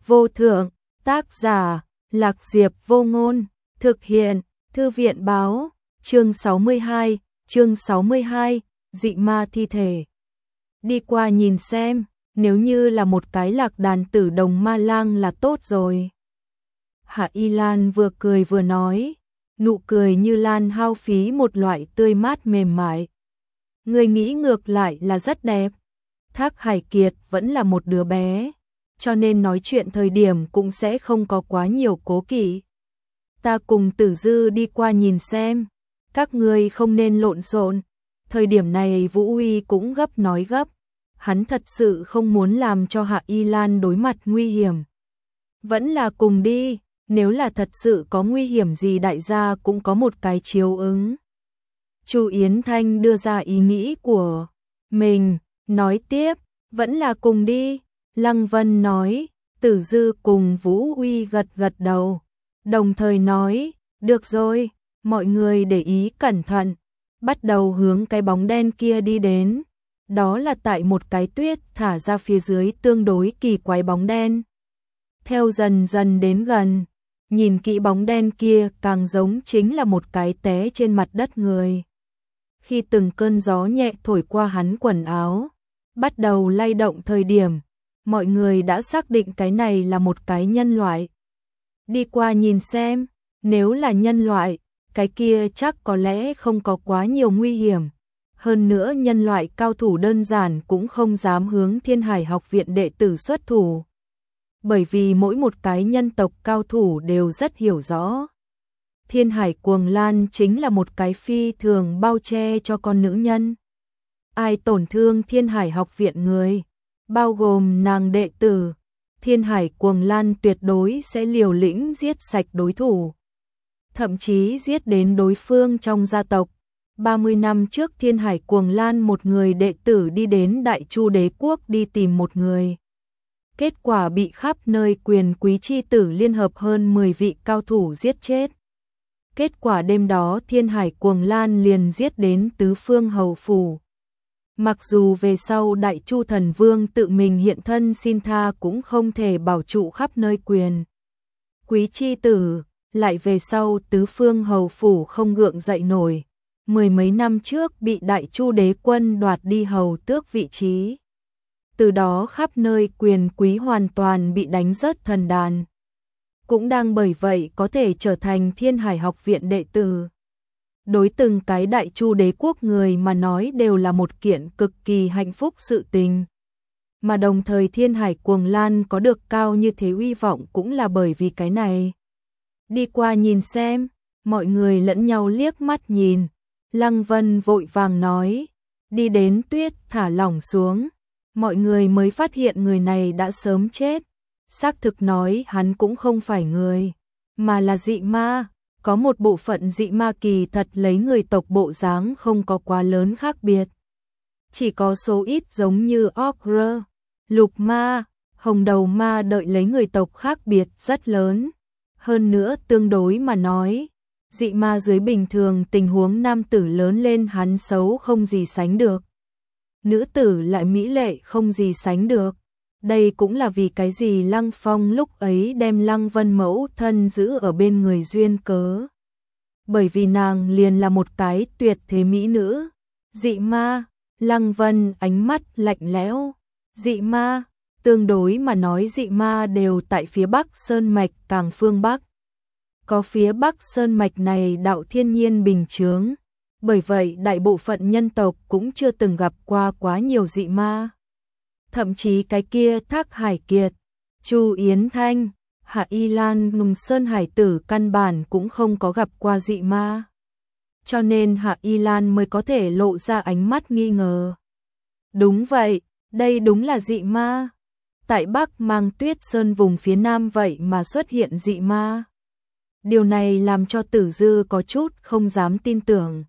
vô thượng, tác giả, Lạc Diệp Vô Ngôn, thực hiện, Thư viện báo, chương 62, dị ma thi thể. Đi qua nhìn xem, nếu như là một cái lạc đàn tử đồng ma lang là tốt rồi. Hạ Y Lan vừa cười vừa nói, nụ cười như lan hao phí một loại tươi mát mềm mại. Người nghĩ ngược lại là rất đẹp. Thác Hải Kiệt vẫn là một đứa bé, cho nên nói chuyện thời điểm cũng sẽ không có quá nhiều cố kỵ. Ta cùng Tử Dư đi qua nhìn xem, các ngươi không nên lộn xộn. Thời điểm này Vũ Uy cũng gấp nói gấp, hắn thật sự không muốn làm cho Hạ Y Lan đối mặt nguy hiểm. Vẫn là cùng đi, nếu là thật sự có nguy hiểm gì đại gia cũng có một cái chiếu ứng. Chu Yến Thanh đưa ra ý nghĩ của mình, nói tiếp, vẫn là cùng đi. Lăng Vân nói, Tử Dư cùng Vũ Uy gật gật đầu, đồng thời nói, được rồi, mọi người để ý cẩn thận, bắt đầu hướng cái bóng đen kia đi đến. Đó là tại một cái tuyết thả ra phía dưới tương đối kỳ quái bóng đen. Theo dần dần đến gần, nhìn kỹ bóng đen kia càng giống chính là một cái té trên mặt đất người. Khi từng cơn gió nhẹ thổi qua hắn quần áo, bắt đầu lay động thời điểm, mọi người đã xác định cái này là một cái nhân loại. Đi qua nhìn xem, nếu là nhân loại, cái kia chắc có lẽ không có quá nhiều nguy hiểm. Hơn nữa nhân loại cao thủ đơn giản cũng không dám hướng Thiên Hải học viện đệ tử xuất thủ. Bởi vì mỗi một cái nhân tộc cao thủ đều rất hiểu rõ. Thiên Hải Cuồng Lan chính là một cái phi thường bao che cho con nữ nhân. Ai tổn thương Thiên Hải học viện người, bao gồm nàng đệ tử, Thiên Hải Cuồng Lan tuyệt đối sẽ liều lĩnh giết sạch đối thủ. Thậm chí giết đến đối phương trong gia tộc. 30 năm trước Thiên Hải Cuồng Lan một người đệ tử đi đến Đại Chu Đế quốc đi tìm một người. Kết quả bị khắp nơi quyền quý chi tử liên hợp hơn 10 vị cao thủ giết chết. Kết quả đêm đó Thiên Hải Cuồng Lan liền giết đến tứ phương hầu phủ. Mặc dù về sau Đại Chu Thần Vương tự mình hiện thân xin tha cũng không thể bảo trụ khắp nơi quyền quý chi tử, lại về sau tứ phương hầu phủ không gượng dậy nổi. Mười mấy năm trước bị Đại Chu đế quân đoạt đi hầu tước vị trí. Từ đó khắp nơi quyền quý hoàn toàn bị đánh rớt thần đàn. Cũng đang bởi vậy có thể trở thành Thiên Hải học viện đệ tử. Đối từng cái Đại Chu đế quốc người mà nói đều là một kiện cực kỳ hạnh phúc sự tình. Mà đồng thời Thiên Hải Cuồng Lan có được cao như thế uy vọng cũng là bởi vì cái này. Đi qua nhìn xem, mọi người lẫn nhau liếc mắt nhìn. Lăng Vân vội vàng nói, đi đến tuyết thả lỏng xuống, mọi người mới phát hiện người này đã sớm chết. Xác thực nói hắn cũng không phải người, mà là dị ma. Có một bộ phận dị ma kỳ thật lấy người tộc bộ dáng không có quá lớn khác biệt. Chỉ có số ít giống như Ogre, Lục Ma, Hồng Đầu Ma đợi lấy người tộc khác biệt rất lớn. Hơn nữa tương đối mà nói, dị ma dưới bình thường tình huống nam tử lớn lên hắn xấu không gì sánh được. Nữ tử lại mỹ lệ không gì sánh được. Đây cũng là vì cái gì Lăng Phong lúc ấy đem Lăng Vân mẫu thân giữ ở bên người duyên cớ. Bởi vì nàng liền là một cái tuyệt thế mỹ nữ. Dị ma, Lăng Vân ánh mắt lạnh lẽo. Dị ma, tương đối mà nói dị ma đều tại phía Bắc Sơn Mạch càng phương Bắc. Có phía Bắc Sơn Mạch này đạo thiên nhiên bình chướng. Bởi vậy đại bộ phận nhân tộc cũng chưa từng gặp qua quá nhiều dị ma. Thậm chí cái kia Thác Hải Kiệt, Chu Yến Thanh, Hạ Y Lan Nùng Sơn Hải Tử căn bản cũng không có gặp qua dị ma. Cho nên Hạ Y Lan mới có thể lộ ra ánh mắt nghi ngờ. Đúng vậy, đây đúng là dị ma. Tại Bắc Mang Tuyết Sơn vùng phía Nam vậy mà xuất hiện dị ma. Điều này làm cho Tử Dư có chút không dám tin tưởng.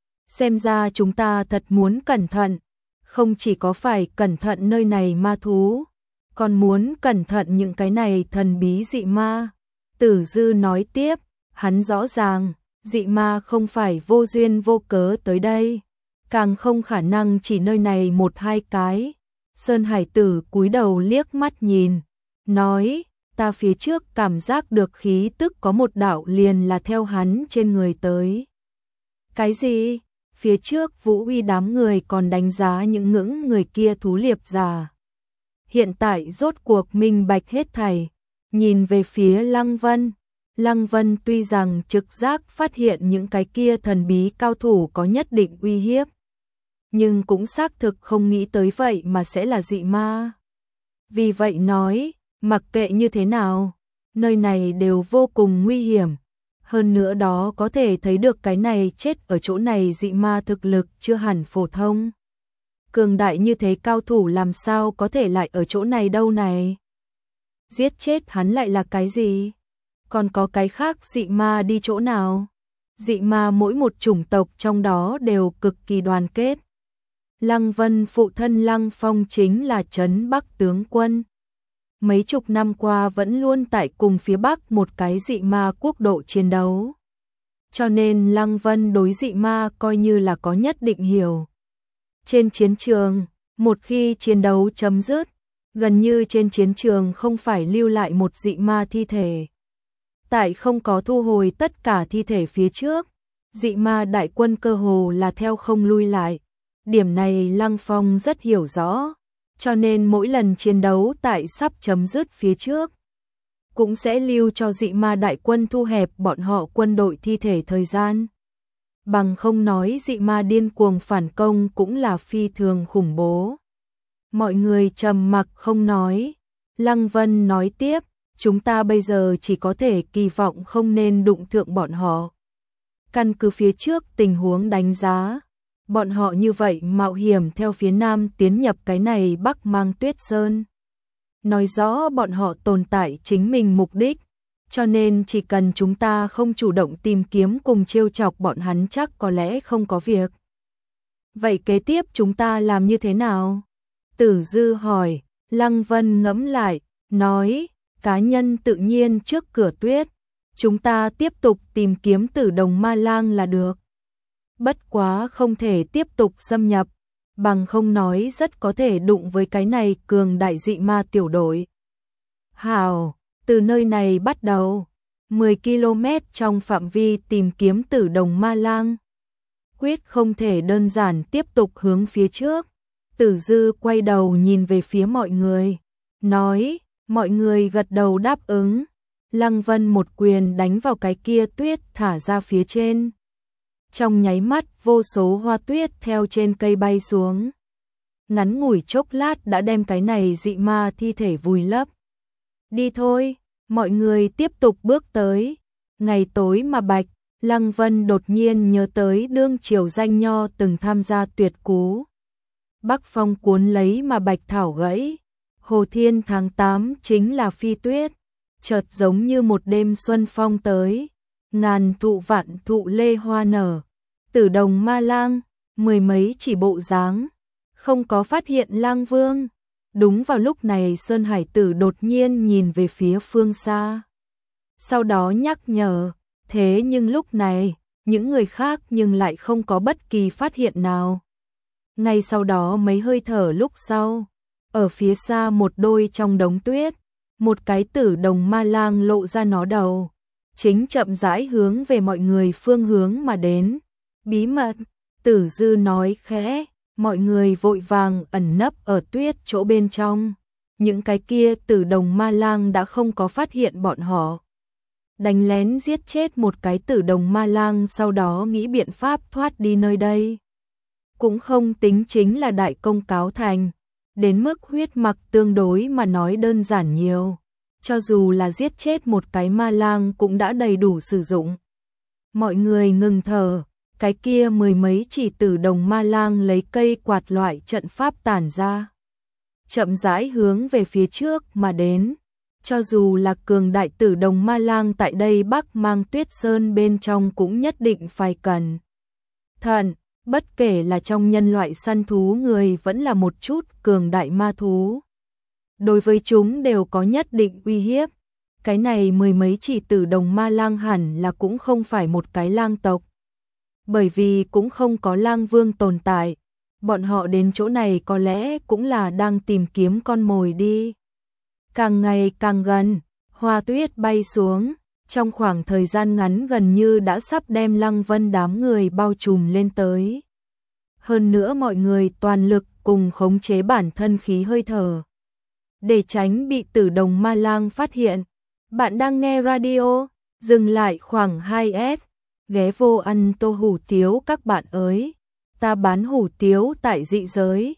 Xem ra chúng ta thật muốn cẩn thận. Không chỉ có phải cẩn thận nơi này ma thú, còn muốn cẩn thận những cái này thần bí dị ma. Tử Dư nói tiếp, hắn rõ ràng, dị ma không phải vô duyên vô cớ tới đây, càng không khả năng chỉ nơi này một hai cái. Sơn Hải Tử cúi đầu liếc mắt nhìn, nói, ta phía trước cảm giác được khí tức có một đạo liền là theo hắn trên người tới. Cái gì? Phía trước Vũ Uy đám người còn đánh giá những ngưỡng người kia thú liệp già. Hiện tại rốt cuộc minh bạch hết thảy, nhìn về phía Lăng Vân. Lăng Vân tuy rằng trực giác phát hiện những cái kia thần bí cao thủ có nhất định uy hiếp, nhưng cũng xác thực không nghĩ tới vậy mà sẽ là dị ma. Vì vậy nói, mặc kệ như thế nào, nơi này đều vô cùng nguy hiểm. Hơn nữa đó có thể thấy được cái này chết ở chỗ này dị ma thực lực chưa hẳn phổ thông. Cường đại như thế cao thủ làm sao có thể lại ở chỗ này đâu này? Giết chết hắn lại là cái gì? Còn có cái khác dị ma đi chỗ nào? Dị ma mỗi một chủng tộc trong đó đều cực kỳ đoàn kết. Lăng Vân phụ thân Lăng Phong chính là Trấn Bắc tướng quân. Mấy chục năm qua vẫn luôn tại cùng phía Bắc một cái dị ma quốc độ chiến đấu. Cho nên Lăng Vân đối dị ma coi như là có nhất định hiểu. Trên chiến trường, một khi chiến đấu chấm dứt, gần như trên chiến trường không phải lưu lại một dị ma thi thể. Tại không có thu hồi tất cả thi thể phía trước, dị ma đại quân cơ hồ là theo không lui lại. Điểm này Lăng Phong rất hiểu rõ, cho nên mỗi lần chiến đấu tại sắp chấm dứt phía trước, cũng sẽ lưu cho dị ma đại quân thu hẹp bọn họ quân đội thi thể thời gian. Bằng không nói dị ma điên cuồng phản công cũng là phi thường khủng bố. Mọi người trầm mặc không nói. Lăng Vân nói tiếp, chúng ta bây giờ chỉ có thể kỳ vọng không nên đụng thượng bọn họ. Căn cứ phía trước tình huống đánh giá, bọn họ như vậy mạo hiểm theo phía nam tiến nhập cái này Bắc Mang Tuyết Sơn. Nói rõ bọn họ tồn tại chính mình mục đích, cho nên chỉ cần chúng ta không chủ động tìm kiếm cùng trêu chọc bọn hắn chắc có lẽ không có việc. Vậy kế tiếp chúng ta làm như thế nào? Tử Dư hỏi. Lăng Vân ngẫm lại, nói, cá nhân tự nhiên trước cửa tuyết, chúng ta tiếp tục tìm kiếm Tử Đồng Ma Lang là được. Bất quá không thể tiếp tục xâm nhập, bằng không nói rất có thể đụng với cái này cường đại dị ma tiểu đội. Hào, từ nơi này bắt đầu, 10 km trong phạm vi tìm kiếm Tử Đồng Ma Lang. Quyết không thể đơn giản tiếp tục hướng phía trước. Tử Dư quay đầu nhìn về phía mọi người, nói, mọi người gật đầu đáp ứng. Lăng Vân một quyền đánh vào cái kia tuyết thả ra phía trên. Trong nháy mắt vô số hoa tuyết theo trên cây bay xuống. Ngắn ngủi chốc lát đã đem cái này dị ma thi thể vùi lấp. Đi thôi, mọi người tiếp tục bước tới. Ngày tối mà bạch, Lăng Vân đột nhiên nhớ tới đương triều Danh Nho từng tham gia tuyệt cú. Bắc phong cuốn lấy mà bạch thảo gãy. Hồ thiên tháng 8 chính là phi tuyết. Chợt giống như một đêm xuân phong tới. Ngàn thụ vạn thụ lê hoa nở. Tử Đồng Ma Lang, mười mấy chỉ bộ dáng, không có phát hiện Lang Vương. Đúng vào lúc này Sơn Hải Tử đột nhiên nhìn về phía phương xa. Sau đó nhắc nhở, thế nhưng lúc này, những người khác nhưng lại không có bất kỳ phát hiện nào. Ngay sau đó mấy hơi thở lúc sau, ở phía xa một đôi trong đống tuyết, một cái Tử Đồng Ma Lang lộ ra nó đầu, chính chậm rãi hướng về mọi người phương hướng mà đến. Bí mật, Tử Dư nói khẽ, mọi người vội vàng ẩn nấp ở tuyết chỗ bên trong. Những cái kia Tử Đồng Ma Lang đã không có phát hiện bọn họ. Đánh lén giết chết một cái Tử Đồng Ma Lang, sau đó nghĩ biện pháp thoát đi nơi đây. Cũng không tính chính là đại công cáo thành, đến mức huyết mặc tương đối mà nói đơn giản nhiều. Cho dù là giết chết một cái ma lang cũng đã đầy đủ sử dụng. Mọi người ngừng thở, cái kia mười mấy chỉ Tử Đồng Ma Lang lấy cây quạt loại trận pháp tản ra. Chậm rãi hướng về phía trước mà đến. Cho dù là cường đại Tử Đồng Ma Lang tại đây Bắc Mang Tuyết Sơn bên trong cũng nhất định phải cẩn thận. Bất kể là trong nhân loại săn thú người vẫn là một chút cường đại ma thú. Đối với chúng đều có nhất định uy hiếp. Cái này mười mấy chỉ Tử Đồng Ma Lang hẳn là cũng không phải một cái lang tộc. Bởi vì cũng không có lang vương tồn tại. Bọn họ đến chỗ này có lẽ cũng là đang tìm kiếm con mồi đi. Càng ngày càng gần, Hoa tuyết bay xuống, trong khoảng thời gian ngắn gần như đã sắp đem Lăng Vân đám người bao trùm lên tới. Hơn nữa mọi người toàn lực cùng khống chế bản thân khí hơi thở. Để tránh bị Tử Đồng Ma Lang phát hiện, bạn đang nghe radio, dừng lại khoảng 2S, ghé vô ăn tô hủ tiếu các bạn ơi. Ta bán hủ tiếu tại dị giới,